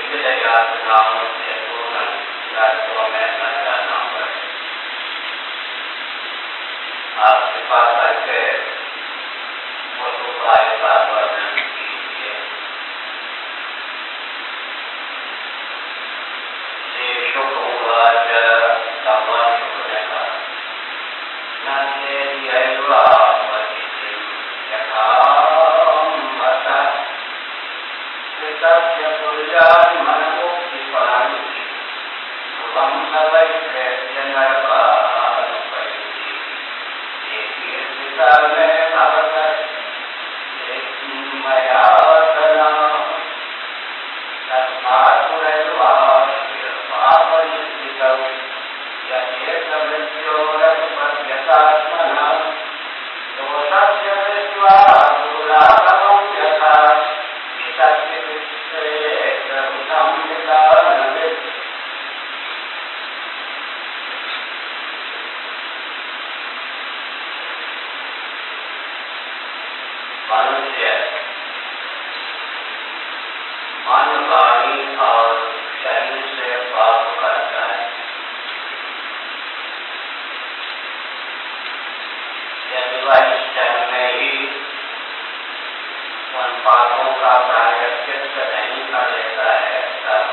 यातनाओं से पूर्ण रास्तों में न जाना पड़े। आप कृपा करके उस उपाय का वर्णन कीजिए। श्री शुक उवाच भगवान शुक ने कहा, न चेद्यैवा पतितिं यथा मता कृतस्य कुर्यात् मनमुक्तिफलानि ध्रुवं न वै प्रेत्य नरकानुपैति ये कीर्तिता मे भवतः मया तना तस्मात् पुरैर्वा पापनिष्ठितौ यथेतमृत्योरनुपद्यतात्मनः दोषस्य दृष्ट्वा दुर्लाभं यथा वितस्य कृतं विदानवित्। मनुष्य मन, वाणी और शरीर से पाप करता है। यदि वह इस जन्म में ही उन पापों का प्रायश्चित नहीं कर लेता है, तब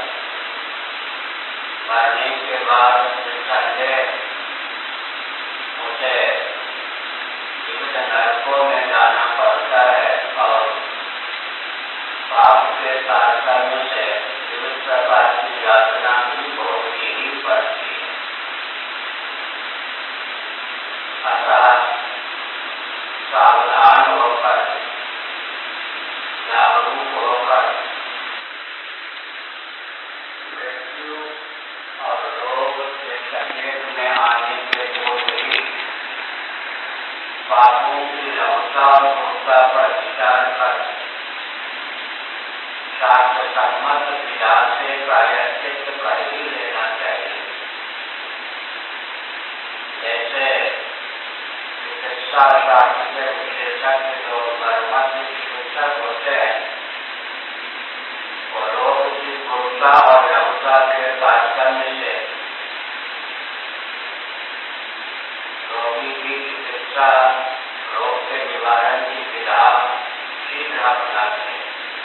मरने के बाद निसंदेह उसे विविध नरकों में जाना पड़ता है और पाप के तारतम्य से विविध प्रकार की यातना भी भोगनी ही पड़ती है। अतः सावधान होकर, जागरूक होकर मृत्यु और रोग के संकेत में आने के पूर्व ही पापों की लौटा और भूता पर विचार कर शास्त्र सम्मत विधा से प्रायश्चित कर ही लेना चाहिए। जैसे चिकित्सा शास्त्र के विशेषज्ञ जो मर्मज्ञ चिकित्सक होते हैं, वो रोग की क्रूरता और लघुता के तारतम्य से रोगी की चिकित्सा, रोग के निवारण की विधा शीघ्र अपनाते हैं।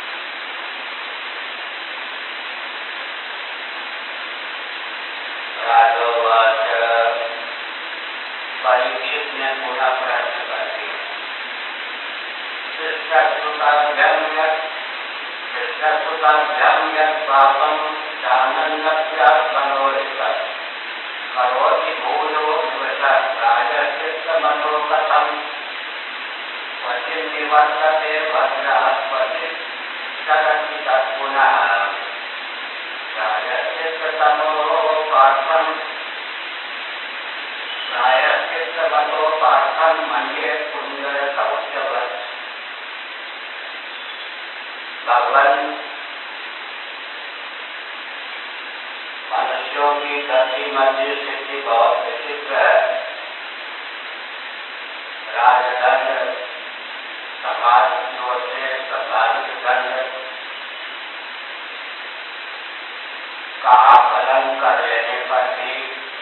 राजोवाच, परीक्षित ने पुनः प्रश्न कर दिया, शिष्यसुताभ्यं पापं जानन्नप्यात्मनोरितः करोति भूयो विवशः प्रायश्चित्तमतो कथं क्वचिन् निवर्तते भद्रः क्वचित् चरति तत्पुनः प्रायश्चित्तमतो पार्थं मन्ये पुण्यसौख्यवत्। भगवान, मनुष्यों की गति मध्य स्थिति बहुत विचित्र है। राजदंड, समाज की ओर से संसारिक दंड का आकलन कर लेने पर भी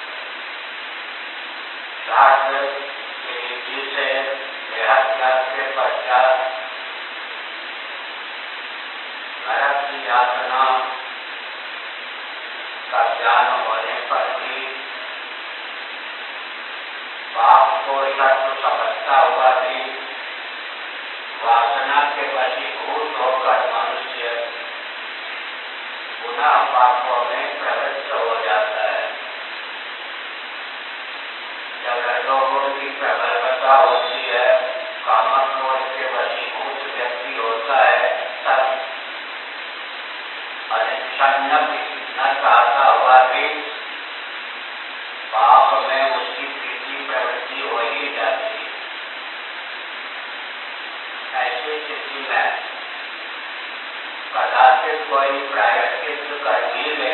शास्त्र की रीति से देहात्याग के पश्चात नरक की यातना का ज्ञान होने पर भी पाप को शत्रु समझता हुआ भी वासना के वशीभूत होकर मनुष्य पुनः पापों में प्रवृत्त हो जाता है। जब रजोगुण की प्रबलता होती है, कामक्रोध के वशीभूत व्यक्ति होता है, तब अनिच्छन्न न चाहता हुआ भी पाप में उसकी प्रीति प्रवृत्ति हो ही जाती है। ऐसी स्थिति में कदाचित कोई प्रायश्चित कर भी ले,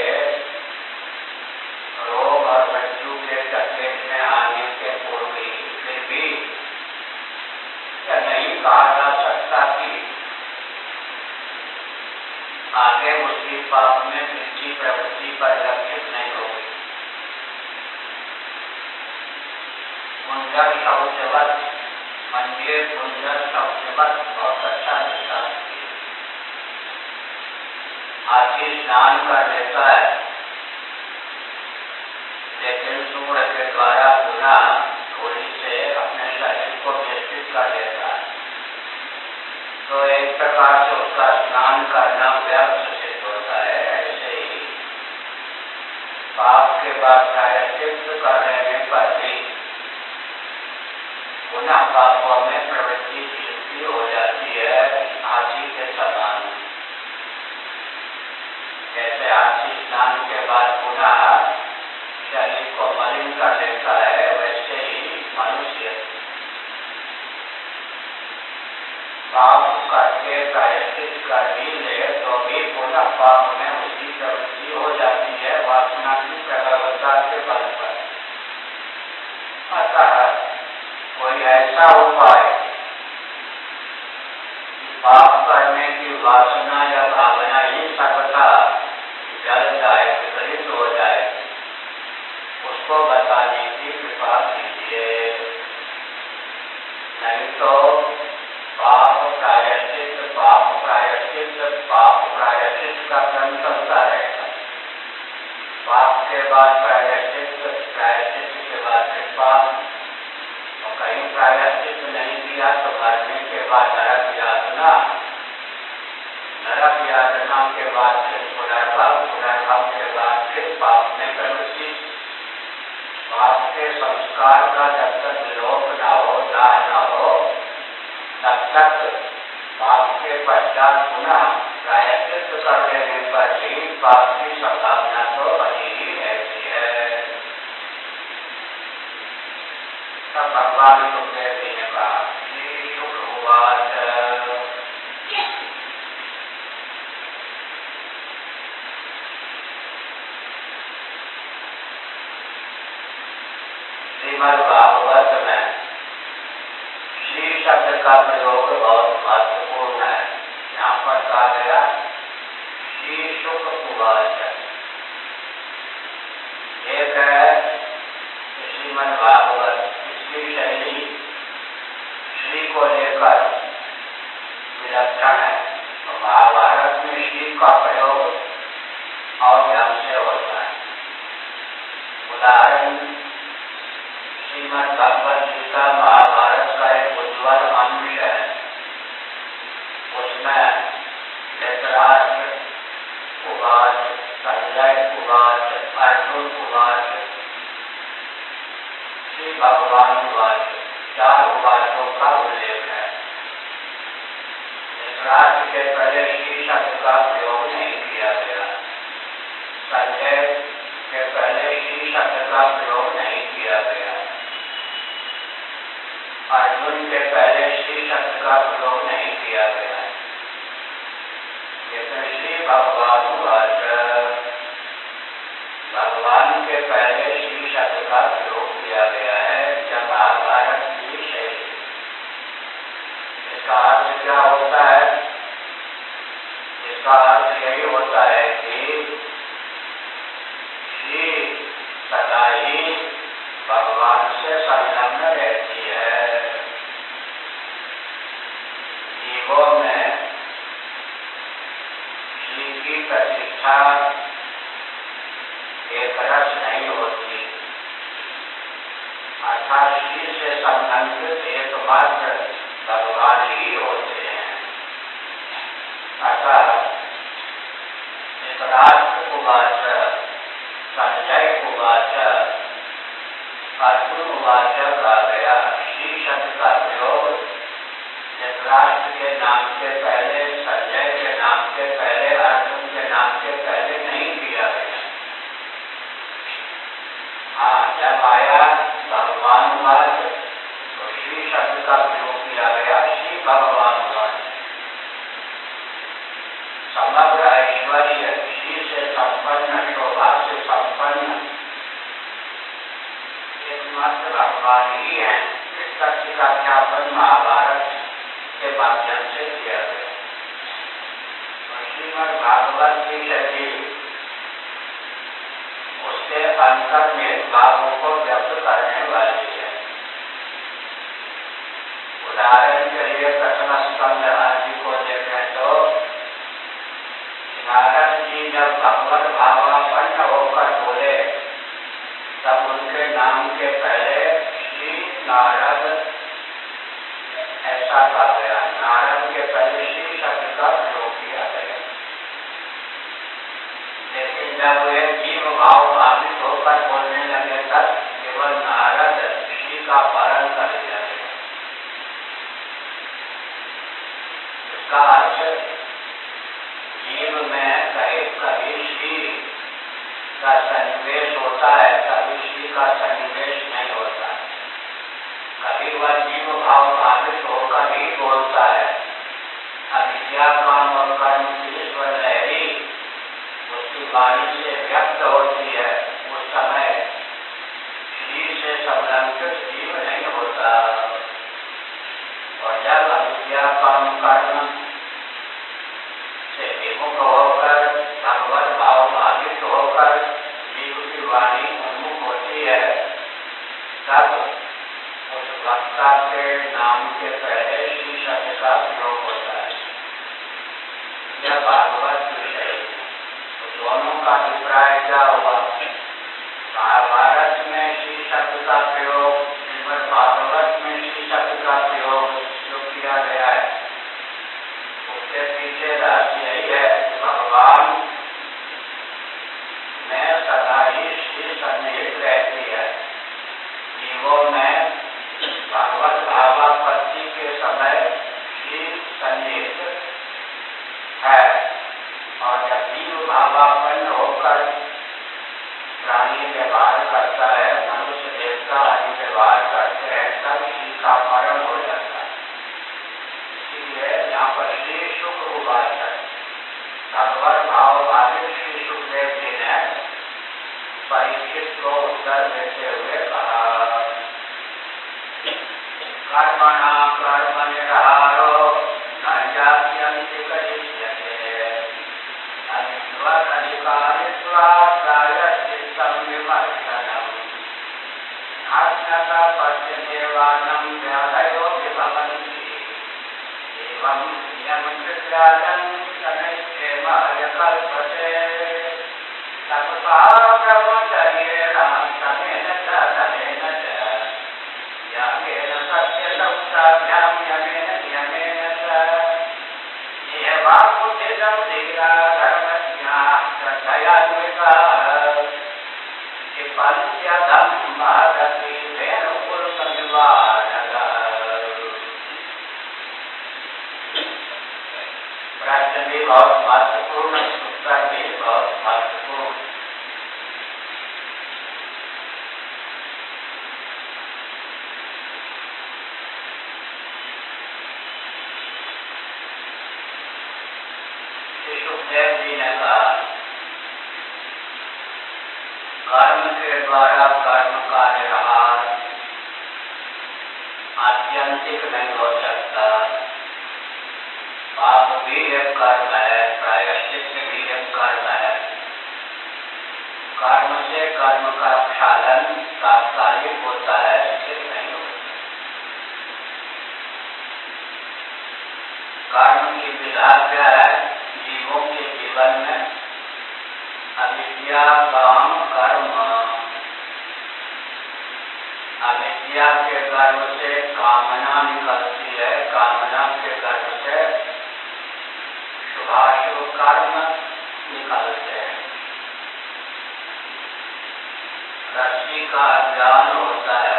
रोग और मृत्यु के चपेट में आने के पूर्व ही, फिर भी यह नहीं कहा जा सकता कि आगे उसी पाप में दृष्टि प्रवृत्ति परिलक्षित नहीं होगी। कुंजर शौचवत मंजे कुंजर शौचवत बहुत अच्छा दिखता है। हाथी स्नान कर लेता है लेकिन सूर्य के द्वारा पुनः थोड़ी से अपने शरीर को व्यवस्थित कर लेता है, तो एक प्रकार से उसका स्नान करना व्यर्थ सिद्ध होता है। ऐसे ही पाप के बाद प्रायश्चित कर लेने पर भी पुनः पापों में प्रवृत्ति की हो जाती है, हाथी के समान। जैसे हाथी स्नान के बाद पुनः शरीर को मलिन कर देता है, वैसे ही मनुष्य पाप करके प्रायश्चित कर भी ले तो भी पुनः पाप में उसकी प्रवृत्ति हो जाती है, वासना की प्रबलता के बल पर। अतः कोई ऐसा उपाय पाप करने की वासना या भावना ही सर्वथा जल जाए, विपरीत हो जाए, उसको बताने की कृपा कीजिए। नहीं तो पाप प्रायश्चित का क्रम चलता रहेगा। पाप के बाद प्रायश्चित के बाद कृपा, और कहीं प्रायश्चित नहीं किया तो मरने के बाद नरक यातना के बाद फिर पुनर्भव के बाद फिर पाप में प्रवृत्ति। पाप के संस्कार का जब तक विलोप न हो, दाह न हो, तब तक पाप के पश्चात पुनः प्रायश्चित कर लेने पर भी पाप की संभावना तो बनी ही रहती है। तब भगवान सुखदेव जी ने कहा, श्री शुक उवाच श्रीमद् भागवत में श्री शब्द का प्रयोग बहुत महत्वपूर्ण है। यहाँ पर कहा गया श्री शुक उवाच। एक है श्रीमद् भागवत, इसकी शैली श्री को लेकर विलक्षण है। तो महाभारत में श्री का प्रयोग और ढंग से होता है। उदाहरण श्रीमद् भगवत गीता महाभारत का एक उज्ज्वल अंश है। उसमें धृतराष्ट्र उवाच, संजय उवाच, अर्जुन उवाच, श्री भगवान उवाच, 4 उवाचों का उल्लेख है। धृतराष्ट्र के पहले श्री शब्द का प्रयोग नहीं किया गया, संजय के पहले श्री शब्द का प्रयोग नहीं किया गया, अर्जुन के पहले श्री शब्द का प्रयोग नहीं किया गया। लेकिन श्री भगवान उवाच, भगवान के पहले श्री शब्द का प्रयोग किया गया है। जब महाभारत की शैली, इसका अर्थ क्या होता है? इसका अर्थ यही होता है कि श्री सदा ही भगवान से संलग्न रहती है। जीवों में श्री की प्रतिष्ठा एक रस नहीं होती, अर्थात श्री से संबंधित एकमात्र भगवान ही होते हैं। अतः धृतराष्ट्र उवाच, संजय उवाच, अर्जुन उवाच कहा गया। श्री शब्द का प्रयोग धृतराष्ट्र के नाम के पहले, संजय के नाम के पहले, अर्जुन के नाम के पहले नहीं किया गया। हाँ, जब आया भगवान उवाच तो श्री शब्द का प्रयोग किया गया, श्री भगवान उवाच। समग्र ऐश्वर्य श्री से संपन्न, शोभा से संपन्न एकमात्र भगवान ही है। इस तथ्य का ज्ञापन महाभारत के माध्यम से किया गया। श्री श्रीमद् भागवत की शैली उसके अंतर्निहित भावों को व्यक्त करने वाली है। उदाहरण के लिए प्रथम स्कंद आदि को देखें तो नारद जी जब भगवत भावापन्न होकर बोले तब उनके नाम के पहले श्री नारद ऐसा कहा गया। नारद के पहले श्री शब्द का प्रयोग किया गया। लेकिन जब वे जीव भाव भावित होकर बोलने लगे तब केवल नारद श्री का पालन कर दिया गया। इसका अर्थ जीव में कभी श्री का सन्निवेश होता है, कभी श्री का सन्निवेश नहीं होता। कभी वह जीव भाव भावित होकर ही बोलता है। अविद्या काम और कर्म की ईश्वर लहरी उसकी वाणी से व्यक्त होती है। उस समय श्री से संलग्नित जीव नहीं होता। और जब अविद्या काम कर्म से विमुख होकर भगवत भाव भावित होकर जीव की वाणी उन्मुख होती है तब उस वक्ता के नाम के पहले श्री शब्द का प्रयोग होता है। यह भागवत विषय तो दोनों का अभिप्राय क्या हुआ? महाभारत में श्री शब्द का प्रयोग, श्रीमद् भागवत में श्री शब्द का प्रयोग जो किया गया है उसके पीछे रहस्य यही है कि भगवान में सदा ही श्री सन्निहित रहती है। जीवों में भगवत भावापत्ति के समय श्री सन्निहित है और जब जीव भावापन्न होकर प्राणी व्यवहार करता है, मनुष्य देवता आदि व्यवहार करते हैं तब श्री का पारण हो जाता है। इसलिए यहाँ पर श्री शुक्र उपासक भगवत भाव भावित श्री सुखदेव जी ने परीक्षित को उत्तर देते हुए कहा, कर्मणा कर्म निरहारो नैयास्यन्ति करिष्यते अनित्वत् अधिकारित्वात् प्रायश्चित्तं विमर्शनम् नाज्ञता पश्य देवानां व्याधयो विभवन्ति एवं नियमकृत्यालं शनैश्चेम यकल्पते तपसा ब्रह्मचर्येण समेन च धनेन च यामेन सत्यसंसाभ्यां यमेन नियमेन च एवाकुतितं धीरा धर्मज्ञाः श्रद्धयान्विताः क्षिपन्त्यधं महदपि धेनुकुलसंवादः। प्रश्न भी बहुत महत्वपूर्ण, उत्तर भी बहुत महत्वपूर्ण। सुखदेव जी ने कहा कर्म के द्वारा कर्म का निर्हार आत्यंतिक नहीं हो सकता। पाप भी एक कर्म है, प्रायश्चित भी एक कर्म है। कर्म से कर्म का क्षालन तात्कालिक होता है, स्थिर नहीं होता। कर्म की विधा क्या है? जीवों के जीवन में अविद्या काम कर्म, अविद्या के गर्भ से कामना निकलती है, कामना के गर्भ से शुभाशुभ कर्म निकलते हैं। रस्सी का ज्ञान होता है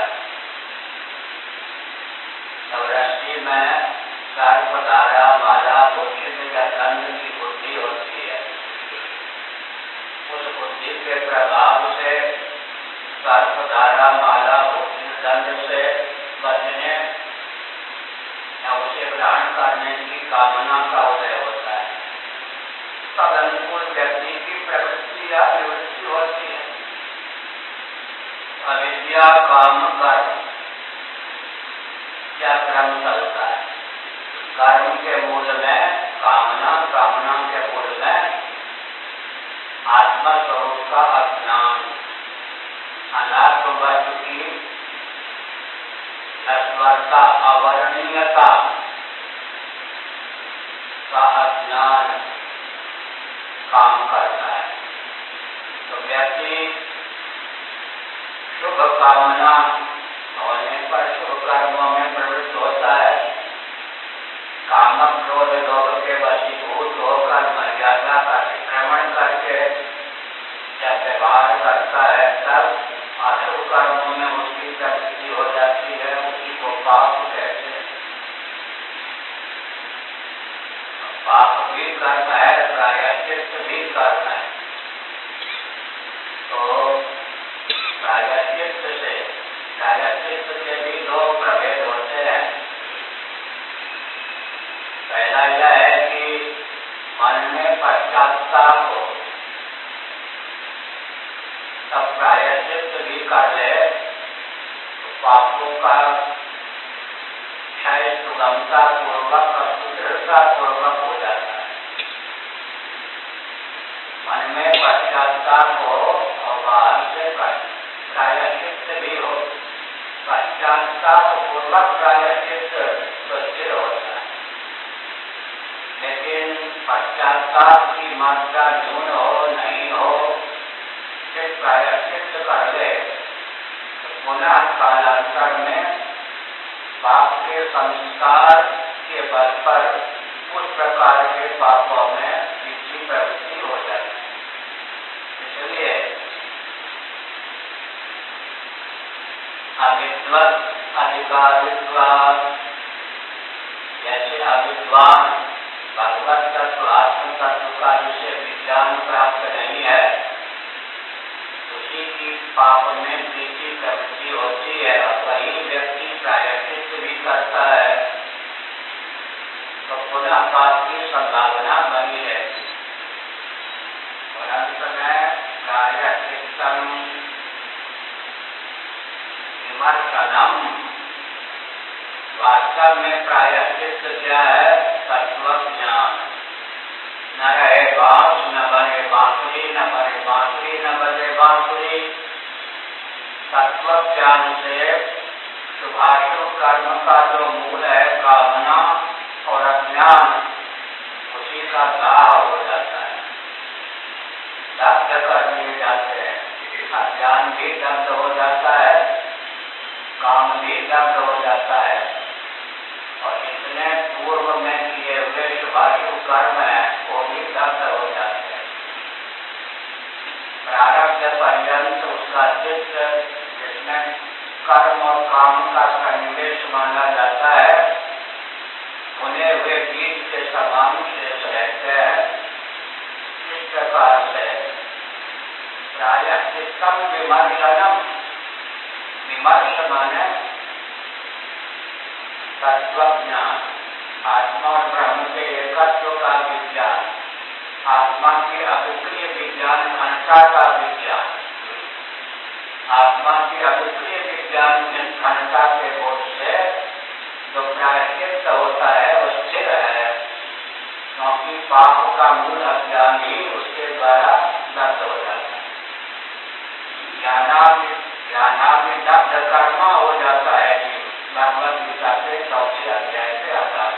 तब रस्सी में सर्पधारा माला बुद्धित या दंड की बुद्धि होती है। उस बुद्धि के प्रभाव से सर्पधारा माला बुद्धि दंड से बचने या उसे ग्रहण करने की कामना का उदय होता है। तदनुकूल व्यक्ति की प्रवृत्ति या निवृत्ति होती है। अविद्या काम कर्म का अज्ञान काम करता है। तो व्यक्ति शुभ कामना होने पर शुभ कर्मों में प्रवृत्त होता है। काम क्रोध लोभ के वशीभूत होकर मर्यादा का अतिक्रमण करके जब व्यवहार करता है तब अशुभ कर्मों में उसकी प्रवृत्ति हो जाती है। उसी को पाप कहते हैं। पाप भी कर्म है, प्रायश्चित भी कर्म है। तो प्रायश्चित के भी दो प्रभेद होते हैं। पहला यह है कि मन में पश्चाताप हो, तब प्रायश्चित भी कर ले तो पापों का क्षय सुगमता पूर्वक और सुदृढ़ता पूर्वक हो जाता है। मन में पश्चाताप हो और बाहर से प्रायश्चित भी हो। पश्चाताप पूर्वक प्रायश्चित तो स्थिर होता है, लेकिन पश्चाताप की मात्रा न्यून हो नहीं हो, फिर प्रायश्चित कर ले तो पुनः कालांतर में पाप के संस्कार के बल पर उस प्रकार के पापों में इसकी प्रवृत्ति हो जाती है। इसलिए अविद्वत अधिकारित्वात्, जैसे अविद्वान भगवत तत्व आत्म तत्व का जिसे विज्ञान प्राप्त नहीं है, उसी की पाप में प्रीति प्रवृत्ति होती है और वही व्यक्ति प्रायश्चित भी करता है तो पुनः पाप की संभावना बनी रहती है। और अंत में प्रायश्चित्तम विमर्शनम, वास्तव में प्रायश्चित क्या है? तत्व ज्ञान। न रहे बांस न बने बांसुरी, न बने बांसुरी न बने बांसुरी। तत्व ज्ञान से शुभाशुभ कर्म का जो मूल है कामना और अज्ञान, उसी का दाह हो जाता है, दग्ध कर दिए जाते हैं। अज्ञान भी दग्ध हो जाता है, काम भी दग्ध हो जाता है और इतने पूर्व में किए हुए शुभाशुभ कर्म है वो भी दग्ध हो जाते हैं। प्रारब्ध पर्यंत उसका चित्त जिसमें कर्म और काम का सन्निवेश माना जाता है, भुने हुए बीज के समान शेष रहते हैं। इस प्रकार से प्रायश्चित्तम विमर्शनम, विमर्श माने तत्वज्ञान, आत्मा और ब्रह्म के एकत्व का विज्ञान, आत्मा की अविक्रिय विज्ञान, घनता का विज्ञान। आत्मा की अविक्रिय विज्ञान घनता के बोध से जो प्रायश्चित होता है वो स्थिर है, क्योंकि पाप का मूल अज्ञान ही उसके द्वारा दग्ध हो जाता है। ज्ञानाभिदग्ध कर्म हो जाता है कि भगवत गीता के 4 अध्याय से आधार।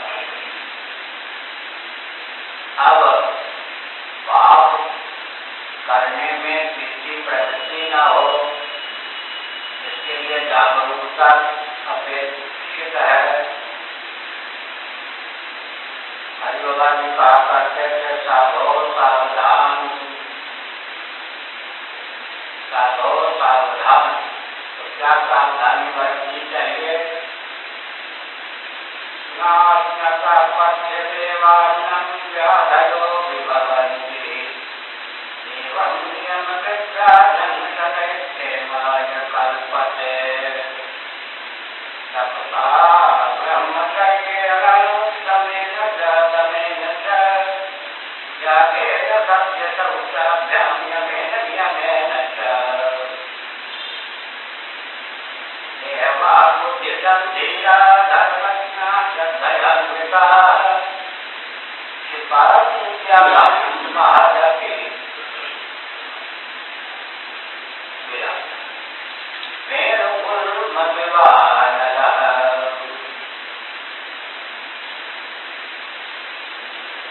अब पाप करने में किसी प्रवृत्ति न हो, इसके लिए जागरूकता अपेक्षित है। हरिबाबा जी कहा करते थे साधो सावधान, साधो सावधान। तो क्या सावधानी बरतनी चाहिए? नास्नका पथ्य देवान्नं व्याधयो विभवन्ति, एवं नियमकृत्या जन्मशतैर्माय कल्पते। तपसा ब्रह्मचर्येण समेन च त्यागेन सत्यशौचाभ्यां यमेन नियमेन च देवाबुद्धिसन्धिया धर्मज्ञा श्रद्धयान्विता क्षिपात्यागं महदपि मेरुकुर्मविवानरः। 1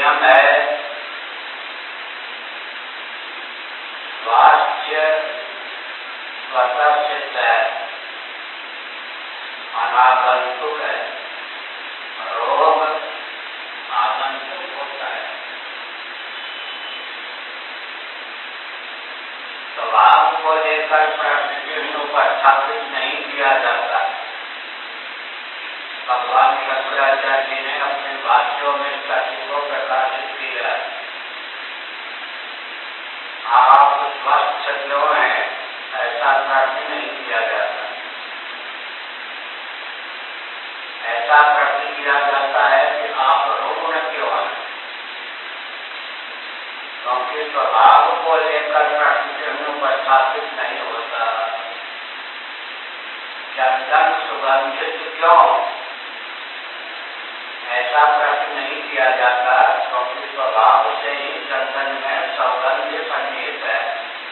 नियम है स्वास्थ्य स्वतः सिद्ध है, अनागंतुक है, रोग आगंतुक होता है। स्वभाव को लेकर प्रकृति पर स्थापित नहीं किया जाता। भगवान शंकराचार्य जी ने अपने भाष्यों में सत्य को प्रकाशित किया। आप स्वस्थ क्यों हैं ऐसा प्रश्न नहीं किया जाता। ऐसा प्रश्न किया जाता है कि आप रुग्ण क्यों हैं, क्योंकि स्वभाव को लेकर प्रकृति पर स्थापित नहीं होता। चंदन सुगंधित क्यों ऐसा प्रश्न नहीं किया जाता, क्योंकि स्वभाव से ही चंदन में सौगंध सन्निहित है।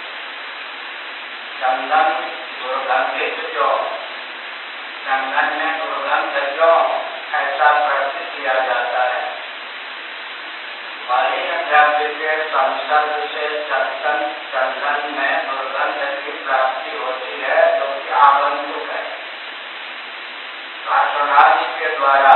चंदन दुर्गंधित क्यों, चंदन में दुर्गंध क्यों ऐसा प्रश्न किया जाता है। मलिन द्रव्य के संसर्ग से चंदन में दुर्गंध की प्राप्ति होती है, जो कि आगंतुक है। काष्ठादि के द्वारा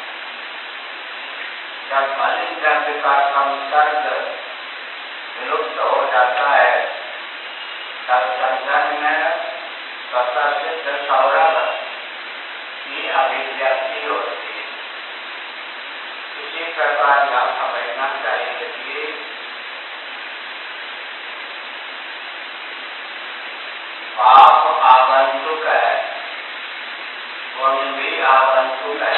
जब मलिन द्रव्य का संसर्ग विलुप्त हो जाता है, तब चंदन में स्वतः सिद्ध सौरभ की अभिव्यक्ति होती है। इसी प्रकार यह समझना चाहिए कि पाप आगंतुक है, पुण्य भी आगंतुक है।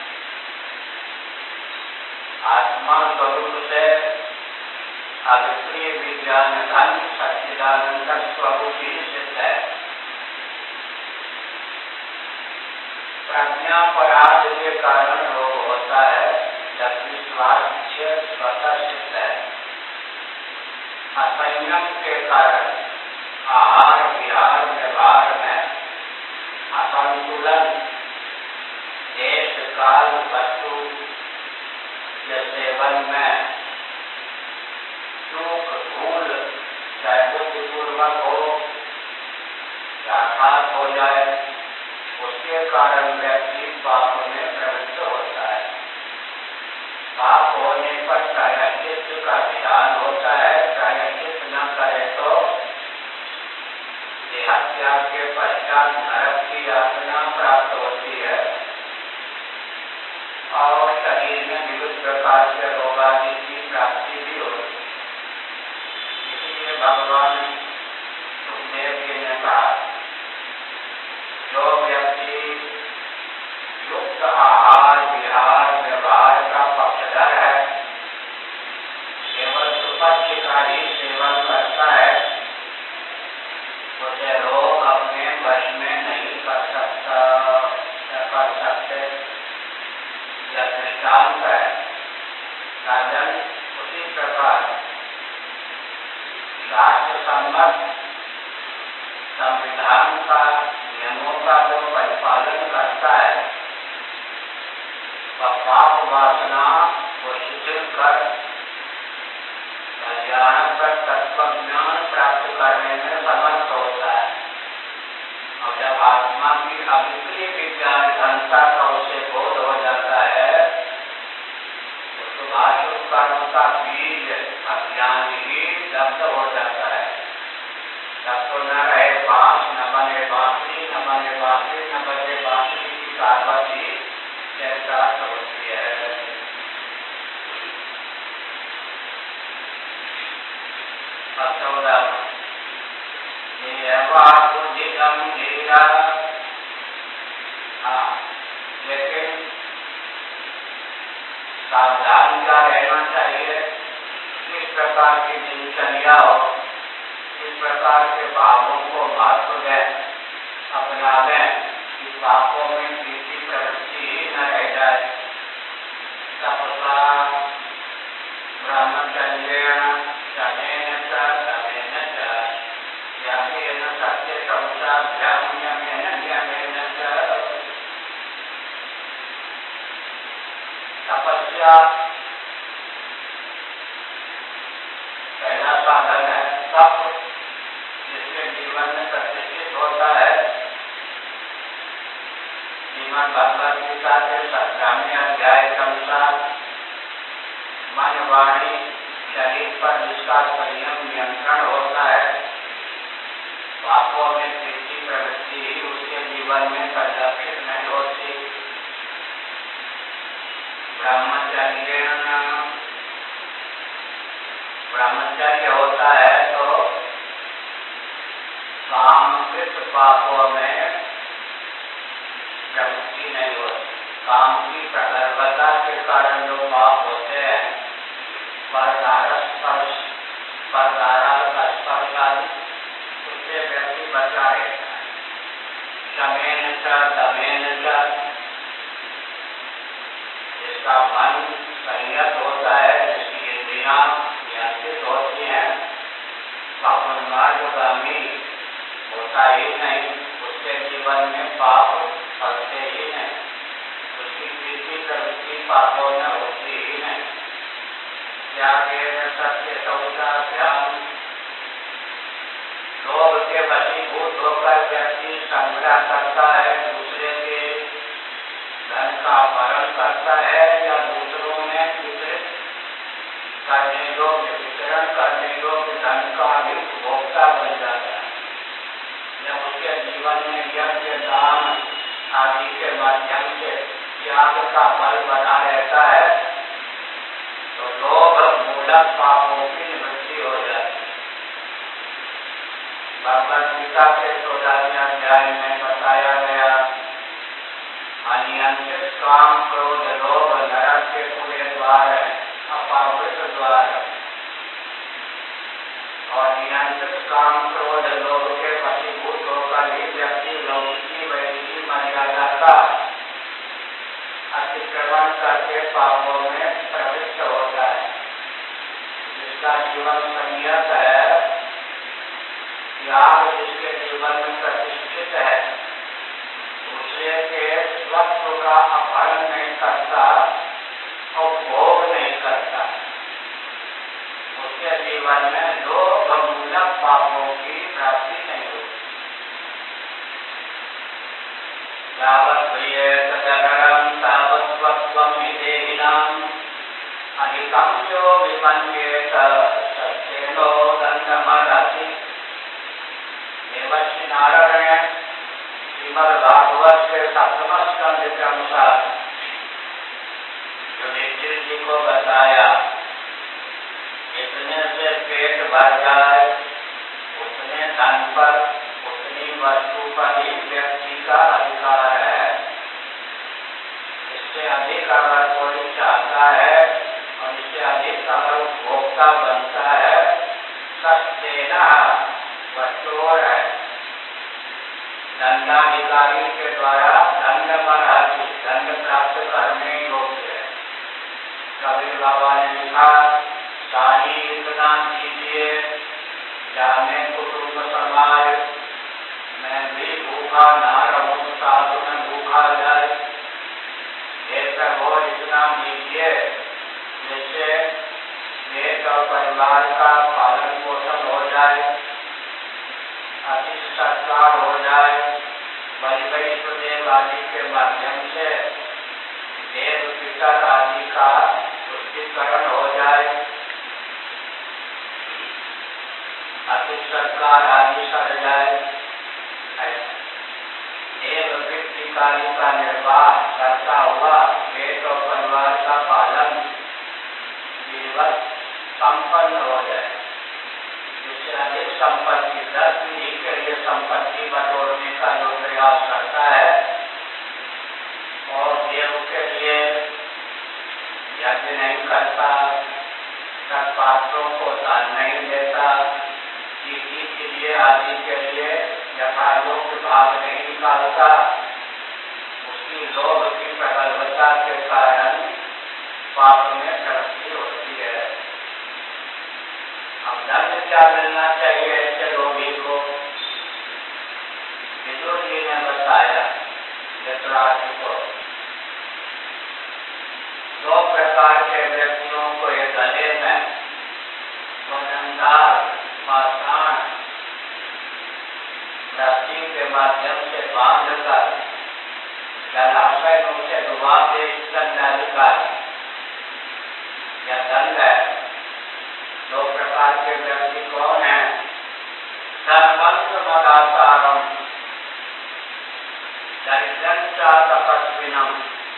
आत्मा स्वरूप से अविक्रिय विज्ञान धन सच्चिदानंद स्वरूप ही सिद्ध है। प्रज्ञापराध के कारण रोग होता है, जबकि स्वास्थ्य स्वतः सिद्ध है। असंयम के कारण आहार विहार व्यवहार में असंतुलन, देश काल वस्तु के सेवन में चूक भूल, चाहे बुद्धिपूर्वक हो या घात हो जाए, उसके कारण व्यक्ति पाप में प्रवृत्त होता है। पाप होने पर प्रायश्चित का विधान होता है। प्रायश्चित न करे तो देहत्याग के पश्चात नरक की यातना प्राप्त होती है और शरीर में विविध प्रकार के रोगादि की प्राप्ति भी होती है। इसलिए भगवान सुखदेव जी ने कहा, जो व्यक्ति युक्त आहार विहार व्यवहार का पक्षधर है, केवल सुपथ्य का ही सेवन करता है, उसे रोग अपने वश में नहीं कर सकते। यह दृष्टांत है। राजन उसी प्रकार शास्त्र सम्मत संविधान का नियमों का जो परिपालन करता है, वह पाप वासना को शिथिल कर कल्याण पर तत्व ज्ञान प्राप्त करने में समर्थ होता है। और जब आत्मा की अविक्रिय विज्ञान घनता का उसे बोध हो जाता है, तो शुभाशुभ कर्म का बीज अज्ञान ही दग्ध हो जाता है। तब तो न रहे बांस, न बने बांसुरी, न बने बांसुरी, न बने बांसुरी की पार्वती चैतार्थ होती है। लेकिन सावधान क्या रहना चाहिए, किस प्रकार की दिनचर्या हो, किस प्रकार के भावों को महत्व दें, अपना लें कि पापों में किसी प्रवृत्ति ही न रह जाए। तपसा ब्रह्मचर्येण शमेन च दमेन च यमेन सत्य शौचाभ्याम यमेन च। तपस्या तप जिसके जीवन में प्रतिष्ठित होता है। श्रीमद् भगवद गीता के 17वें अध्याय के अनुसार मन वाणी शरीर पर जिसका संयम नियंत्रण होता है, पापों में प्रीति प्रवृत्ति ही उसके जीवन में परिलक्षित नहीं होती। ब्रह्मचर्य होता है तो कामकृत पापों में प्रवृत्ति नहीं होती। काम की प्रगल्भता के कारण जो पाप होते हैं, स्पर्श आदि, उससे व्यक्ति बचा रहता है। शमेन च दमेन च, जिसका मन संयत होता है, जिसकी इंद्रियां नियंत्रित होती हैं, वह उन्मार्गगामी होता ही नहीं, उसके जीवन में पाप फलते ही नहीं, उसकी प्रीति प्रवृत्ति पापों में होती ही नहीं। त्यागेन सत्य शौचाभ्याम, लोभ के वशीभूत होकर व्यक्ति संग्रह करता है, दूसरे के धन का अपहरण करता है या दूसरों में वितरण करने योग्य धन का भी उपभोक्ता बन जाता है। जब उसके जीवन में यज्ञ दान आदि के माध्यम से त्याग का फल बना रहता है, तो लोभ मूलक पापों की निवृत्ति हो जाती है। भगवद गीता के 14वें अध्याय में बताया गया, अनियंत्रित काम क्रोध लोभ नरक के पूरे द्वार है, अपावृत द्वार है। और नियंत्रित काम क्रोध लोभ के वशीभूत होकर ही व्यक्ति लौकिकी वैदिकी मर्यादा का अतिक्रमण करके पापों में प्रवृत्त होता है। जिसका जीवन संयत है, त्याग जिसके जीवन में प्रतिष्ठित है, दूसरे के स्वत्व का अपहरण नहीं करता और भोग नहीं करता, उसके जीवन में लोभ मूलक पापों की प्राप्ति नहीं होती। यावत् प्रियेत जनरं तावत् स्वत्वं हि देहिनाम्, अधिकं यो विमन्येत सत्येनो दण्डमर्हति। देवर्षि नारायण श्रीमद् भागवत के 7वें स्कंध के अनुसार युधिष्ठिर जी को बताया, इतने से पेट भर जाए, उतने धन पर उतनी वस्तु पर ही व्यक्ति का अधिकार है। इससे अधिक अगर कोई चाहता है और इससे अधिक अगर उपभोक्ता बनता है, सस्तेना बचोर है, दंडाधिकारी के द्वारा दंड प्राप्त करने योग्य है। कबीर बाबा ने लिखा, शाही इतना कीजिए जाने कुटुंब समाज, मैं भी भूखा ना रहूं, साधु में भूखा जाए। ऐसा वो इतना कीजिए जिससे देश और परिवार का पालन पोषण हो जाए, अतिथि सत्कार हो जाए, वैष्णदेव आदि के माध्यम से देव पितर आदि का तुष्टिकरण हो जाए, अतिथि सत्कार आदि कर जाए। देव व्यक्ति कार्य का निर्वाह करता हुआ पेट और परिवार का पालन जीवन संपन्न हो जाए। जिससे अधिक संपत्ति 10 पीढ़ी के लिए संपत्ति बटोरने का जो प्रयास करता है और देव के लिए यज्ञ नहीं करता, सत्पात्रों को दान नहीं देता, किसी के लिए आदि के लिए यथायोग्य भाग नहीं निकालता, उसकी लोभ की प्रगल्भता के कारण पाप में प्रवृत्ति होती है। अब दंड क्या मिलना चाहिए ऐसे लोभी को? विदुर जी ने बताया धृतराष्ट्र को, 2 प्रकार के व्यक्तियों को एक गले में वजनदार माथा माध्यम से बांधकर जलाशय में उसे डुबा के दंड अधिकारी या दंड है। दो प्रकार के व्यक्ति कौन है? धर्मंत मदासारम दरिद्रंचा तपस्विनम,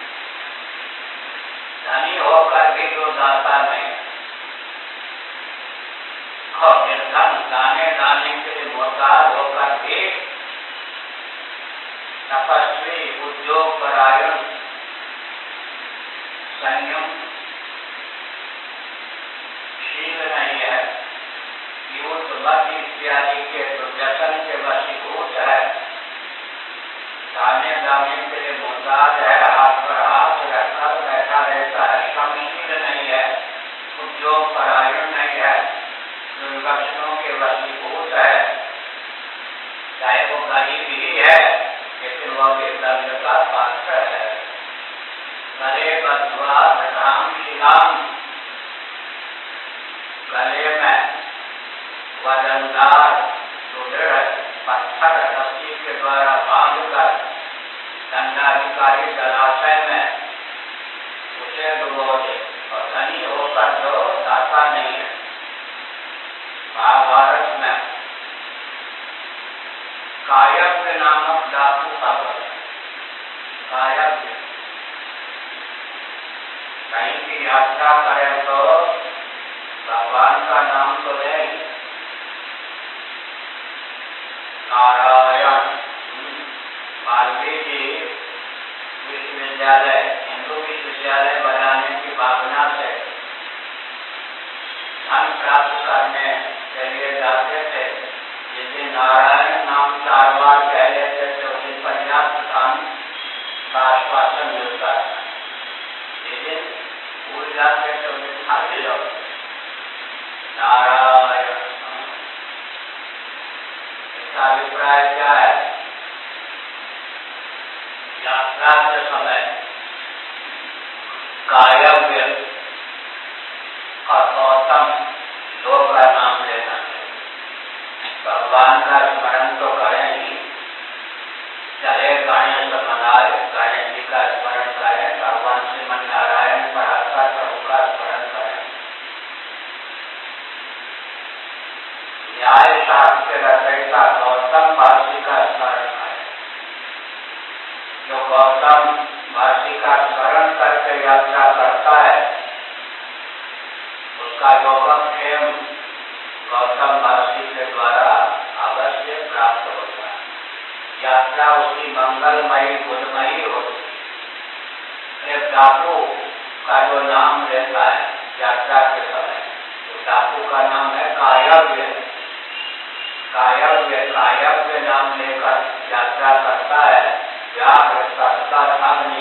धनी होकर भी जो दाता नहीं और निर्धन दाने दाने के लिए मोहताज होकर भी तपस्वी उद्योग परायण संयम शील नहीं है, युद्ध मत इत्यादि के दुर्व्यसन के वशीभूत है, दाने दाने के लिए मोहताज है, हाथ पर हाथ रखकर बैठा रहता है, क्षमशील नहीं है, उद्योग परायण नहीं है, दुर्व्यसनों के वशीभूत है, चाहे वो गरीब ही है लेकिन वह भी दंड का पात्र है। गले बद्वा प्रधान शिलाम, गले में वजनदार सुदृढ़ पत्थर रस्सी के द्वारा बांधकर दंडाधिकारी जलाशय में उसे डुबो दे, और धनी होकर जो दाता नहीं है। महाभारत में कायव्य नामक डाकू का वर्णन, कायव्य कहीं की यात्रा करें तो भगवान का नाम तो ले, नारायण। वाल्मीकि विश्वविद्यालय, हिंदू विश्वविद्यालय बनाने की भावना से धन प्राप्त करने के लिए जाते थे। जिस दिन नारायण नाम 4 बार कह लेते थे उस दिन पर्याप्त धन का आश्वासन मिलता था। जिस दिन भूल जाते थे उस दिन खाली लो नारायण। इसका अभिप्राय क्या है? यात्रा के समय कायव्य और गौतम दो का नाम लेना है। भगवान का स्मरण तो करें ही, चले गणेश मनाए, गणेश जी का स्मरण करें, भगवान श्रीमन नारायण परात्पर प्रभु का स्मरण करें। न्याय शास्त्र के रचयिता गौतम महर्षि का स्मरण करें। जो गौतम महर्षि का स्मरण करके यात्रा करता है उसका योगक्षेम गौतम महर्षि के द्वारा अवश्य प्राप्त होता है। यात्रा उसकी मंगलमयी गुणमयी होती है। एक डाकू का जो नाम लेता है यात्रा के समय, तो डाकू का नाम है कायव्य। कायव्य कायव्य नाम लेकर यात्रा करता है। व्याघ्र तस्कर अग्नि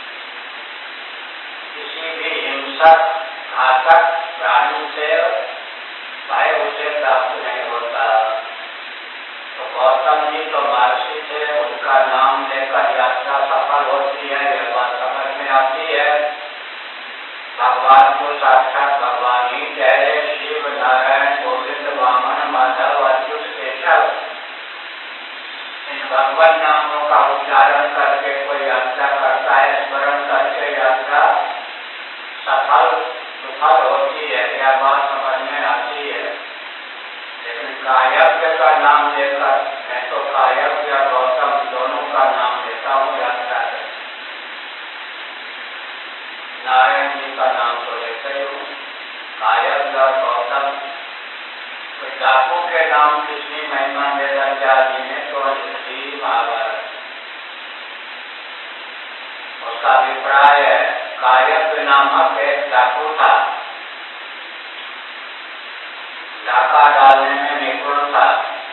किसी भी हिंसक घातक प्राणी से भय उसे प्राप्त नहीं होता। तो गौतम जी तो महर्षि थे, उनका नाम लेकर यात्रा सफल होती है, यह बात समझ में आती है। भगवान को साक्षात भगवान ही कह रहे, शिव नारायण गोविंद वामन माधव अच्युत केशव। इन भगवान नामों का उच्चारण करके कोई यात्रा करता है, स्मरण करके यात्रा सफल सुफल होती है, यह बात समझ में आती है। लेकिन कायव्य का नाम लेकर, मैं तो कायव्य गौतम दोनों का नाम लेता हूँ यात्रा से। नारायण जी का नाम तो लेते ही हूँ, कायव्य और गौतम। तो डाकू के नाम किसने महिमा वेदांत्यादि ने तो हिंदी महाभारत। उसका अभिप्राय है कायव्य नामक एक डाकू था, डाका डालने में निपुण था,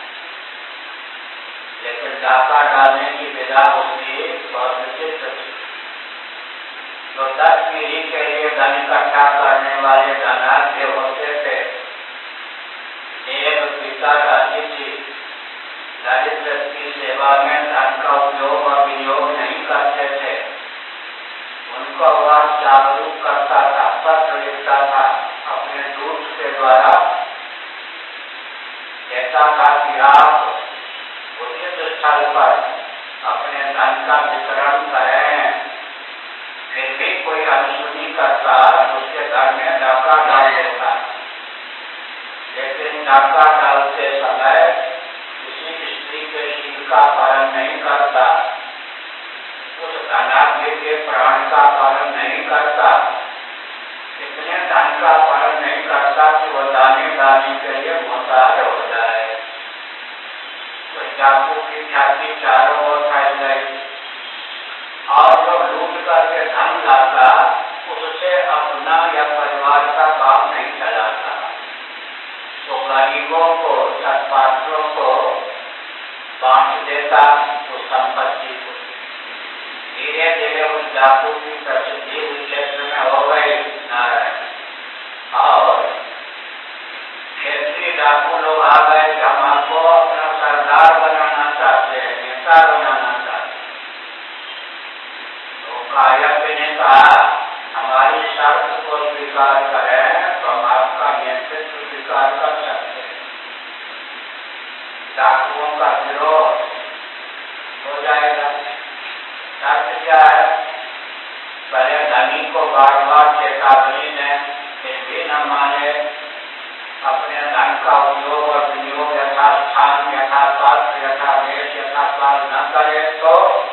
लेकिन डाका डालने की विधा उसकी बहुत विचित्र थी। जो 10 पीढ़ी के लिए धन इकट्ठा करने वाले धनाढ्य होते थे, एक पिता अतिथि दरिद्र की सेवा में धन का उपयोग और विनियोग नहीं करते थे, उनको वह जागरूक करता था, पत्र लिखता था अपने दूत के द्वारा, कहता था कि आप उचित स्थल पर अपने धन का वितरण करें, फिर भी कोई अनसुनी करता उसके घर में डाका डाल देता। लेकिन डाका डालते समय किसी स्त्री के शील का पालन नहीं करता, उस धनाढ्य के प्राण का पालन नहीं करता, इतने धन का पालन नहीं करता कि वह दाने दाने के लिए मोहताज हो जाए। तो डाकू की ख्याति चारों ओर फैल गई और जो लूट करके धन लाता उससे अपना या परिवार का काम नहीं चलाता, तो गरीबों को, सत्पात्रों को बांट देता उस संपत्ति को। धीरे धीरे उस डाकू की प्रसिद्धि उस क्षेत्र में हो गई नारायण। और क्षेत्रीय डाकू लोग आ गए कि हम आपको अपना सरदार बनाना चाहते हैं, नेता बनाना चाहते हैं। तो कायक ने कहा हमारी शर्त को स्वीकार करें तो हम आपका नेतृत्व स्वीकार कर सकते हैं। डाकुओं का विरोध हो जाएगा। शर्त क्या है? पहले धनी को बार बार चेतावनी दें, फिर भी न माने, अपने धन का उपयोग और विनियोग यथास्थान, यथापात्र, यथावेश, यथाकाल न करे तो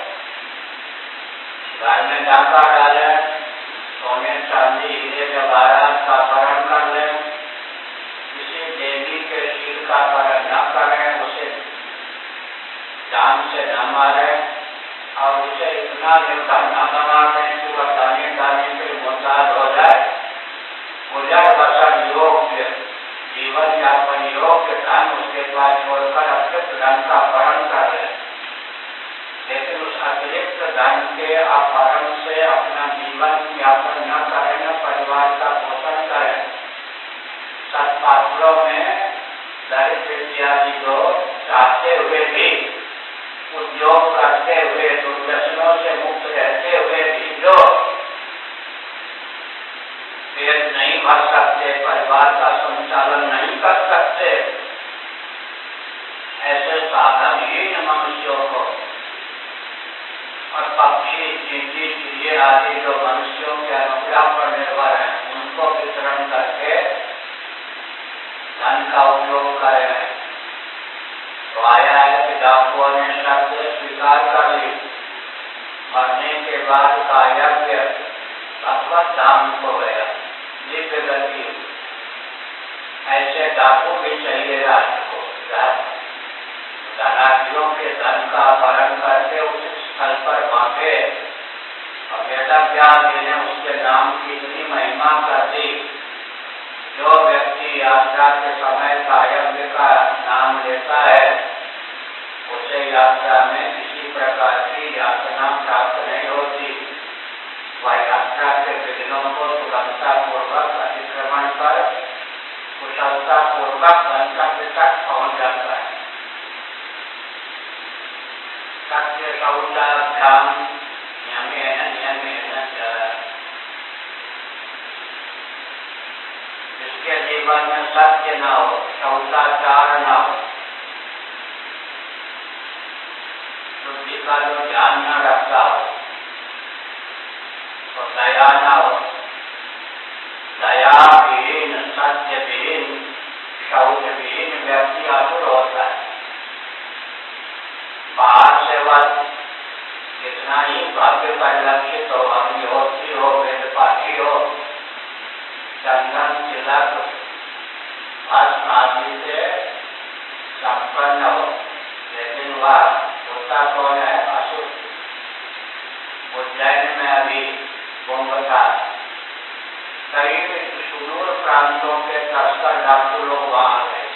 घर में डाका डालें, सोने चांदी हीरे जवाहरात का अपहरण कर लें, किसी देवी के शील का अपहरण न करें, उसे जान से न मारें और उसे इतना निर्भर न बना दें कि वह दाने दाने के मोहताज हो जाए। गुजर बसर योग्य जीवन यापन योग्य धन उसके पास छोड़कर अतिरिक्त धन का अपहरण कर ले, लेकिन उस अतिरिक्त धन के अपहरण से अपना जीवन यापन न करें, न परिवार का पोषण करें। सत्पात्रों में दरिद्र इत्यादि को चाहते हुए भी, उद्योग करते हुए, दुर्व्यसनों से मुक्त रहते हुए भी जो पेट नहीं भर सकते, परिवार का संचालन नहीं कर सकते, ऐसे साधनहीन मनुष्यों को और पक्षी, चींटी, चिड़िए आदि जो मनुष्यों के अनुग्रह पर निर्भर हैं, उनको वितरण करके धन का उपयोग करें। तो आया है कि डाकुओं ने शर्त स्वीकार कर ली। मरने के बाद का यज्ञ अद्भुत धाम हो गया, दिव्य गति। ऐसे डाकू भी चाहिए राष्ट्र को। धनाढ्यों के धन का अपहरण करके उस स्थल पर बांटे और वेदज्ञान ने उसके नाम की इतनी महिमा कर दी। जो व्यक्ति यात्रा के समय का यज्ञ का नाम लेता है उसे यात्रा में किसी प्रकार की यातना प्राप्त नहीं होती। वह यात्रा के विघ्नों को सुगमता पूर्वक अतिक्रमण कर कुशलता पूर्वक गंतव्य तक पहुंच जाता है। सत्य शौचाभ्याम नियमेन जिसके जीवन में सत्य न हो, शौचाचार न हो, शुद्धि का जो ध्यान न रखता हो, तो दया न हो। दया विहीन, सत्य विहीन, शौच विहीन व्यक्ति आतुर होता है। बाहर से वह कितना ही भव्य परिलक्षित हो, अग्निहोत्री हो, वेदपाठी हो, चंदन तिलक भस्म आदि से संपन्न हो, लेकिन वह होता कौन है? असुर। उज्जैन में अभी कुंभ था, कई सुदूर प्रांतों के तस्कर डाकू लोग वहां गए।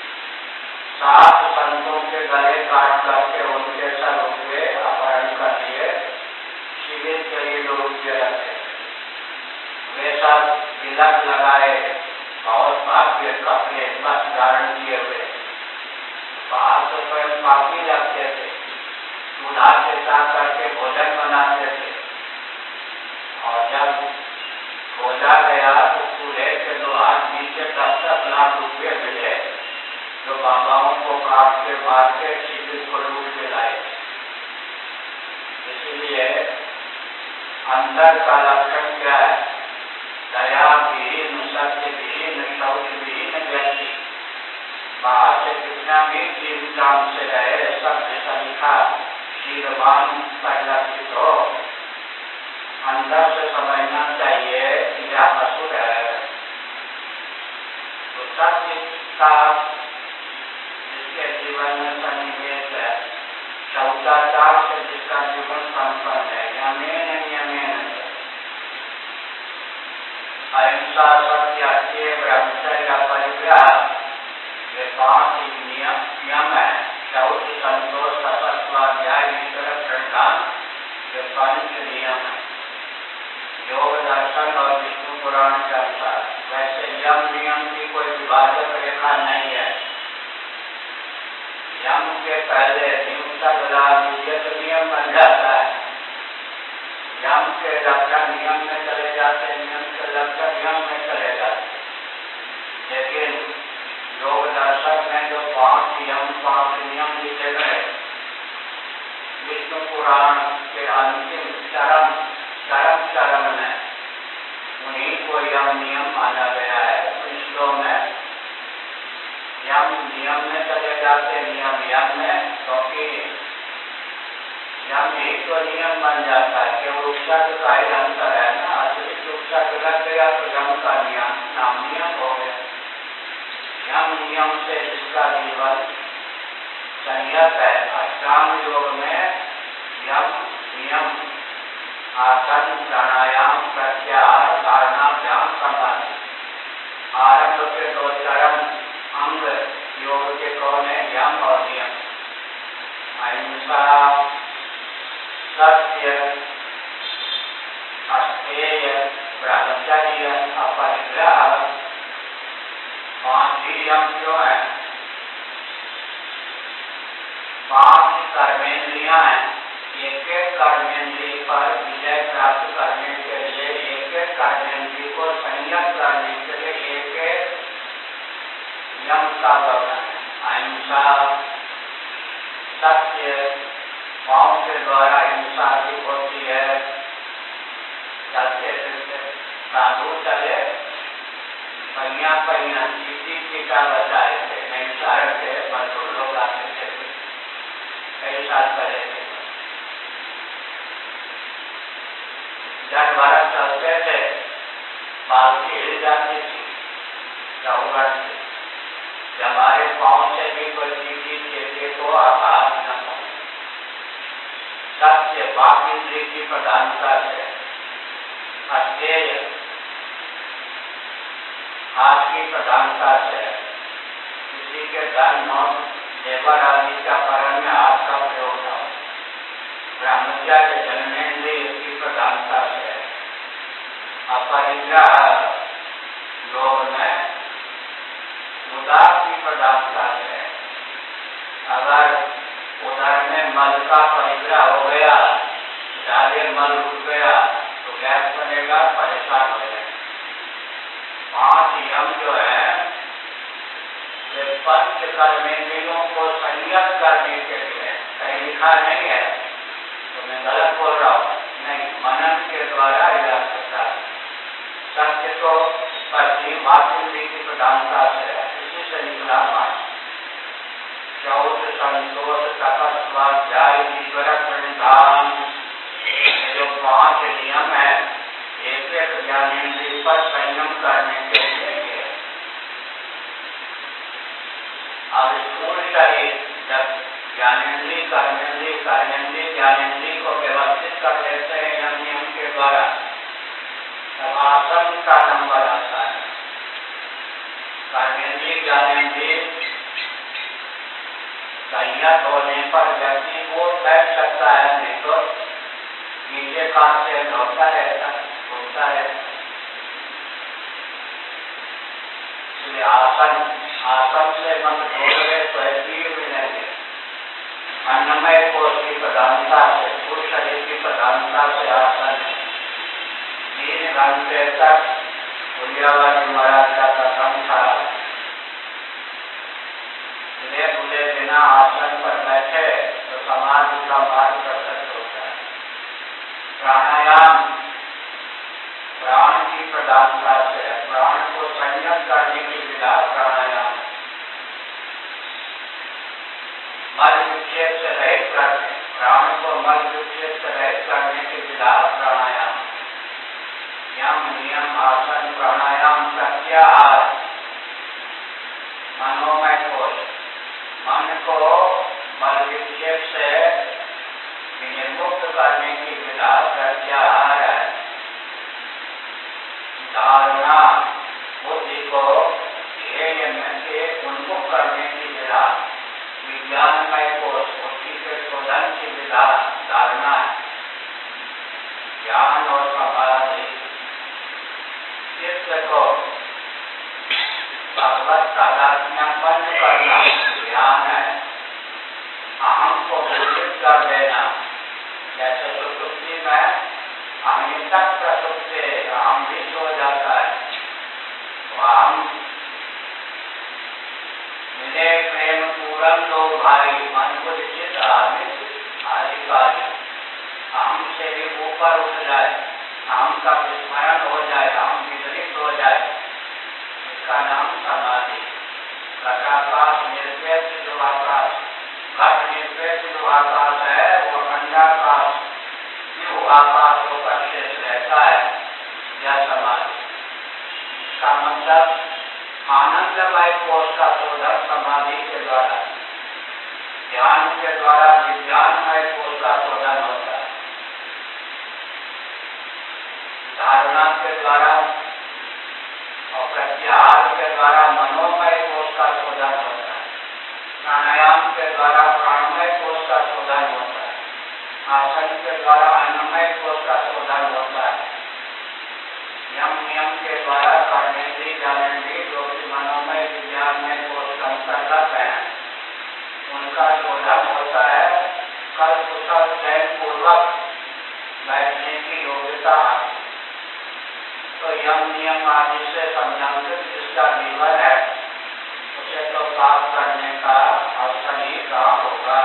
7 संतों के गले काट करके उनके सर रुपये अपहरण कर लिए, शिविर के लिए जो रुपये रखे वे सब तिलक लगाए, बहुत भाग्य कपड़े बस धारण किए हुए। बाहर तो स्वयं पापी लगते थे, चूल्हा से जा करके भोजन बनाते थे, और जब खोजा गया तो चूल्हे के 2 हाथ नीचे 10-10 लाख रुपये मिले, जो बाबाओं को काट के मार के बिल्कुल उल्टे लाए। इसलिए अंदर का लक्षण क्या है? दया विहीन, सत्य विहीन, शौच विहीन व्यक्ति बाहर से कितना भी टीम से रहे, सब संख्या शीलवान परिलक्षित हो, अंदर से समझना चाहिए कि यह असुर है। तो सत्य का जिसके जीवन में सन्निवेश है, शौचाचार से जिसका जीवन संपन्न है, यमेन अहिंसा, सत्य, ब्रह्मचर्य, परिग्रह, ये 5 नियम है। शौच, संतोष, तपस्वाध्याय, ईश्वर प्रणिधान, ये 5 नियम है योग दर्शन और विष्णु पुराण के अनुसार। वैसे यम नियम की कोई विभाजक रेखा नहीं है। यम के पहले नियम बन जाता है, यम के लक्षण नियम में चले जाते, नियम के लक्षण यम में चले जाते। लेकिन योग दर्शन में जो 5 नियम लिखे गए, विष्णु पुराण के अंतिम चरम में उन्हीं को यम नियम माना गया है। विष्णु में यम नियम में चले जाते, नियम यम में, क्योंकि यम ही तो नियम बन जाता है। केवल उपसर्ग का ही अंतर है ना, अतिरिक्त उपसर्ग लग गया तो यम का नियम नाम नियम हो गया। यम नियम से जिसका जीवन संयत है, अष्टांग योग में यम नियम आसन, प्राणायाम, प्रत्याहार, धारणाभ्याम संबंध। आरंभ के 2 चरम अंग योग के कौन है? यम और नियम। अहिंसा, सत्य, अस्तेय, ब्रह्मचर्य, अपरिग्रह, 5 नियम क्यों है? 5 कर्मेंद्रियां हैं। एक कर्मेंद्रिय पर विजय प्राप्त करने के लिए, एक कर्मेंद्रिय को संयत करने के लिए एक यम का वर्णन है। अहिंसा, सत्य, पांव के द्वारा हिंसा अधिक होती है। चलते फिरते साधु चले, पहिया चीटा बचाए थे, नहीं सारे थे, मजदूर लोग आते थे कई साल पहले। जब भारत चलते थे, पालकी हिल जाती थी चौगढ़ से। हमारे पाँव से भी कोई चीटी को आघात न हो। सत्य वाक इंद्रिय की प्रधानता से, अस्तेय हाथ की प्रधानता से, किसी के धन नोट जेवर आदि का करण में हाथ का प्रयोग न हो। ब्रह्मचर्य जन्मेंद्रिय की प्रधानता से, अपरिग्रह योग में उदार की प्रधानता से। अगर उदर में मल का परिग्रह हो गया, ज्यादा मल उठ गया तो गैस बनेगा, परेशान हो जाएगा। 5 यम जो है ये 5 कर्मेंद्रियों को संयत करने के लिए, कहीं लिखा नहीं है तो मैं गलत बोल रहा हूँ, नहीं, मनन के द्वारा इलाज सकता है। सत्य तो पति वाक्य की प्रधानता से है, इसी से निकला मान। शौच, संतोष, तपस्वाध्याय, ईश्वर प्रणिधान, जो 5 नियम है, एक ज्ञानेंद्रिय पर संयम करने के लिए। अब स्थूल शरीर जब ज्ञानेंद्रिय, कर्मेंद्रिय, ज्ञानेंद्रिय को व्यवस्थित कर लेते हैं यम नियम के द्वारा, तब आसन का नंबर आता है। कर्मेंद्रिय, ज्ञानेंद्रिय संयत होने पर व्यक्ति को बैठ सकता है, नहीं तो नीचे काट से लौटता रहता, घूमता रहता। इसलिए आसन से मन जोड़े तो ऐसी मिलेंगे। अन्नमय कोश की प्रधानता से, पूर्ण शरीर की प्रधानता से आसन है। 3 घंटे तक उलियावाजी महाराज का कथन था। खुले दिन बिना आसन पर बैठे तो समाधि का मार्ग प्रकट होता है। प्राणायाम प्राण की प्रधानता से प्राण को संयम करने की विधा प्राणायाम, मल विक्षेप से रहित करने, प्राण को मल विक्षेप से रहित करने की विधा प्राणायाम। यम नियम आसन प्राणायाम प्रत्याहार, मनोमय कोश, मन को मल विक्षेप से विनिर्मुक्त करने की विधा प्रत्याहार है। धारणा, बुद्धि को ध्येय में से उन्मुख करने की विधा विज्ञानमय कोश, बुद्धि के शोधन की विधा धारणा है। ज्ञान और समाधि, चित्त को भगवत तादात्म्यपन्न करना ध्यान है। अहम को भूलित कर देना, जैसे सुसुप्ति में अहिंसक प्रसुप्ति अहम भी सो जाता है, अहम मिले प्रेम पूरन दो भाई, मन को चित अधिकारी, अहम से भी ऊपर उठ जाए, अहम का विस्मरण हो जाए, अहम विचलित हो जाए, इसका नाम समाधि। घटाकाश निरपेक्ष जो आकाश, घट निरपेक्ष जो आकाश है वो अंडाकाश जो आकाश होकर शेष रहता है, यह समाधि। इसका मतलब आनंदमय कोश का शोधन समाधि के द्वारा, ध्यान के द्वारा विज्ञानमय कोश का शोधन होता है। धारणा के द्वारा और प्रत्याहार के द्वारा मनोमय कोश का शोधन होता है। प्राणायाम के द्वारा प्राणमय कोश का शोधन होता है। आसन के द्वारा अन्नमय कोश का शोधन होता है। यम नियम के द्वारा कर्मेंद्रिय ज्ञानेंद्रिय जो कि मनोमय विज्ञानमय कोश का अंतर्गत है, उनका शोधन होता है। कल कुशल चयन पूर्वक बैठने की योग्यता आती। तो यम नियम आदि से संबंधित जिसका जीवन है उसे तो पाप करने का अवसर ही कहा होगा।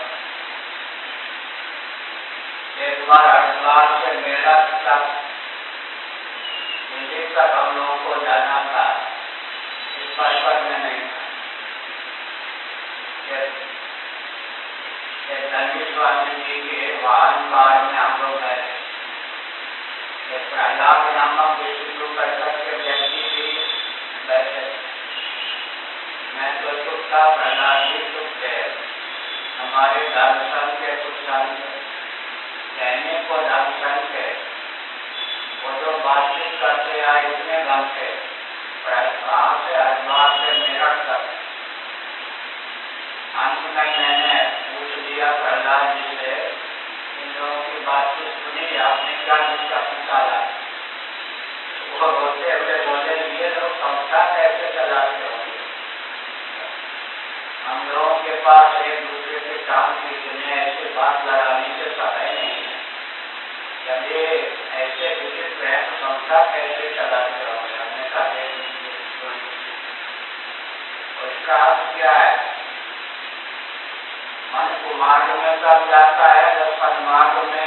एक बार हरिद्वार से मेरठ तक दिल्ली तक हम लोगों को जाना था, इस पर्पज में नहीं था। दंडी स्वामी जी के वाहन पार में हम लोग गए। प्रहलाद नामक विष्णु परिषद के व्यक्ति भी बैठे। मैं तो चुप था, प्रहलाद जी चुप थे। हमारे धर्म संघ के कुछ संत कहने को धर्म संघ के वो जो बातचीत करते आए इतने गम थे, वहाँ से हरिद्वार से मेरठ तक। अंत में मैंने पूछ लिया प्रहलाद जी से, इन लोगों की बातचीत सुनी, आपने क्या निष्कर्ष निकाला? वो रोते हुए बोले, ये लोग संस्था कैसे चलाते होंगे? हम लोगों के पास एक दूसरे के काम खींचने ऐसे बात लड़ाने के समय नहीं है। जब ये ऐसे विचित्र है तो संस्था कैसे चलाते होंगे? हमने कहा उसका अर्थ क्या है? मन कुमार्ग में कब जाता है? जब सन्मार्ग में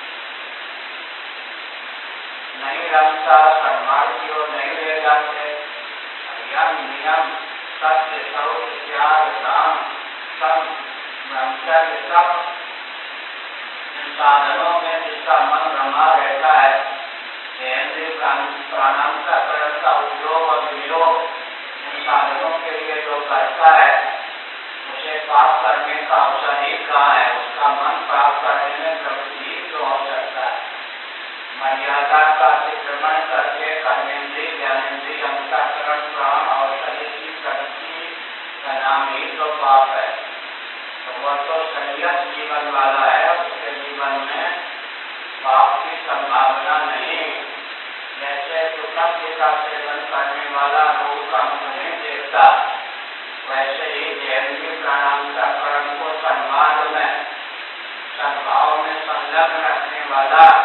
नहीं रमता, सन्मार्ग की ओर नहीं ले जाते। यम नियम सत्य शौच त्याग दान सब ब्रह्मचर्य सब इन साधनों में जिसका मन रमा रहता है, इंद्रिय प्राणांतकरण का उपयोग और वियोग इन साधनों के लिए जो करता है उसे पाप करने का अवसर ही कहाँ है? उसका मन पाप करने में प्रवृत्ति जो हो सकता है। मर्यादा का अतिक्रमण करके कर्मेंद्रिय ज्ञानेंद्रिय अंतःकरण प्राण और शरीर की प्रवृत्ति का नाम ही तो पाप है। तो वह तो संयत जीवन वाला है, उसके जीवन में पाप की संभावना नहीं। जैसे सुगंध का सेवन करने वाला रोग का मुँह नहीं देखता, वैसे ही इंद्रिय प्राणांतकरण को सन्मार्ग में सद्भाव में संलग्न रखने वाला